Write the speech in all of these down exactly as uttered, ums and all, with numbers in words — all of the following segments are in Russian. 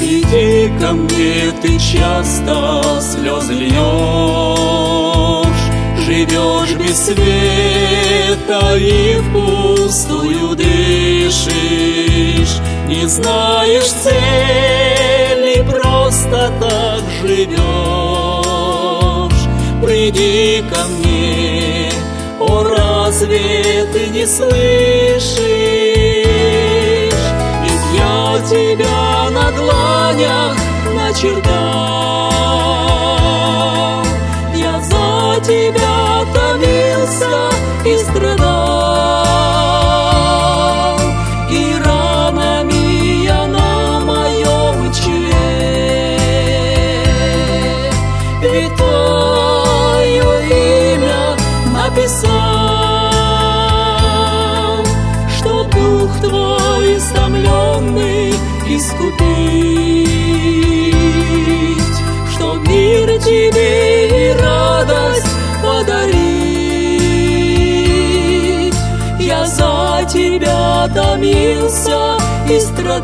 Приди ко мне, ты часто слезы льешь, живешь без света и впустую дышишь, не знаешь цели, просто так живешь. Приди ко мне, о, разве ты не слышишь? Ведь я тебя на дланях начертал, я за тебя томился и страдал, и ранами я на моем челе, ведь твое имя написал, что дух твой истомленный искупить, чтоб мир тебе и радость подарить. Я за тебя томился и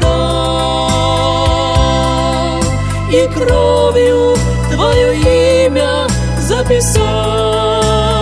страдал, и кровью твое имя записал.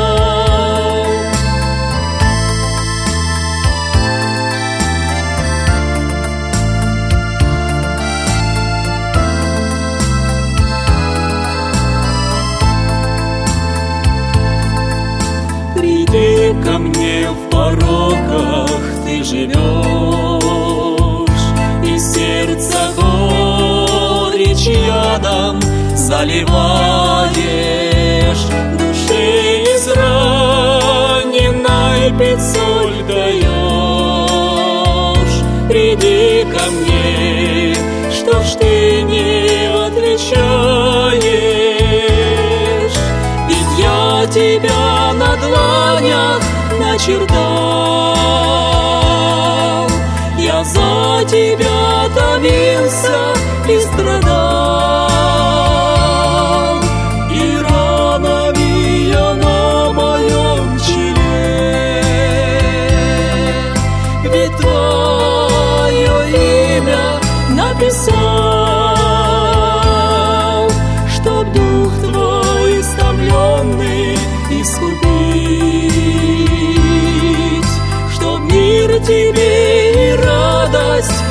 Приди ко мне, в пороках ты живешь, и сердце горечь ядом заливаешь, душе израненной пить соль даешь. Приди ко мне, что ж ты не отвечаешь, ведь я тебя на дланях начертал, я за тебя томился и страдал, и ранами я на моем челе, ведь твое имя написал, чтоб дух твой истомленный искупить, чтоб мир тебе и радость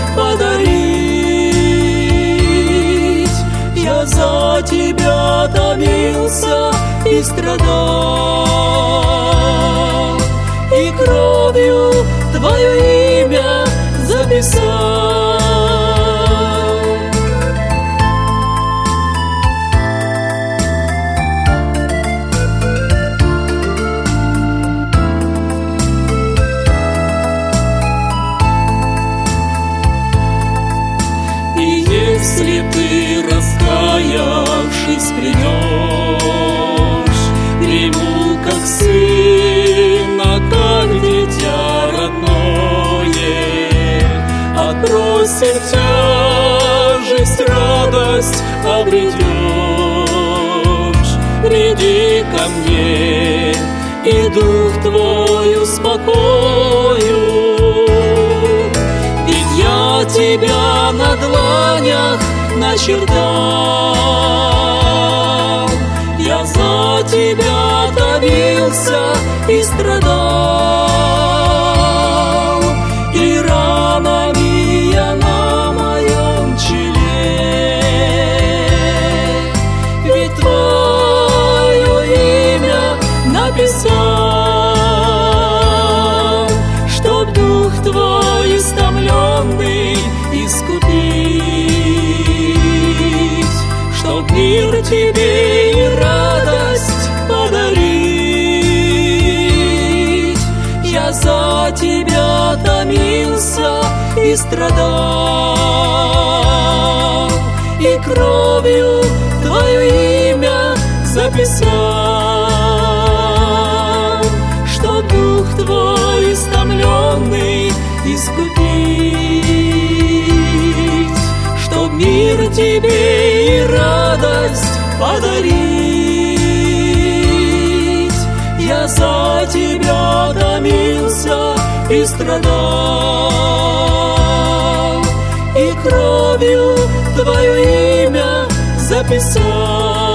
подарить. Я за тебя томился и страдал, и кровью твое имя записал. Если ты, раскаявшись, придешь, приму как сына, как дитя родное, отбросив тяжесть, радость обретешь. Приди ко мне, и дух твой успокою, ведь я тебя на дланях начертал, я за тебя томился и страдал, и ранами я на моем челе, ведь твое имя написал, чтоб дух твой истомленный искупить, чтоб мир тебе и радость подарить. Я за тебя томился и страдал, и кровью твое имя записал, чтоб дух твой истомленный искупить, чтоб мир тебе и радость подарить. Я за тебя томился и страдал, и кровью Твое имя записать.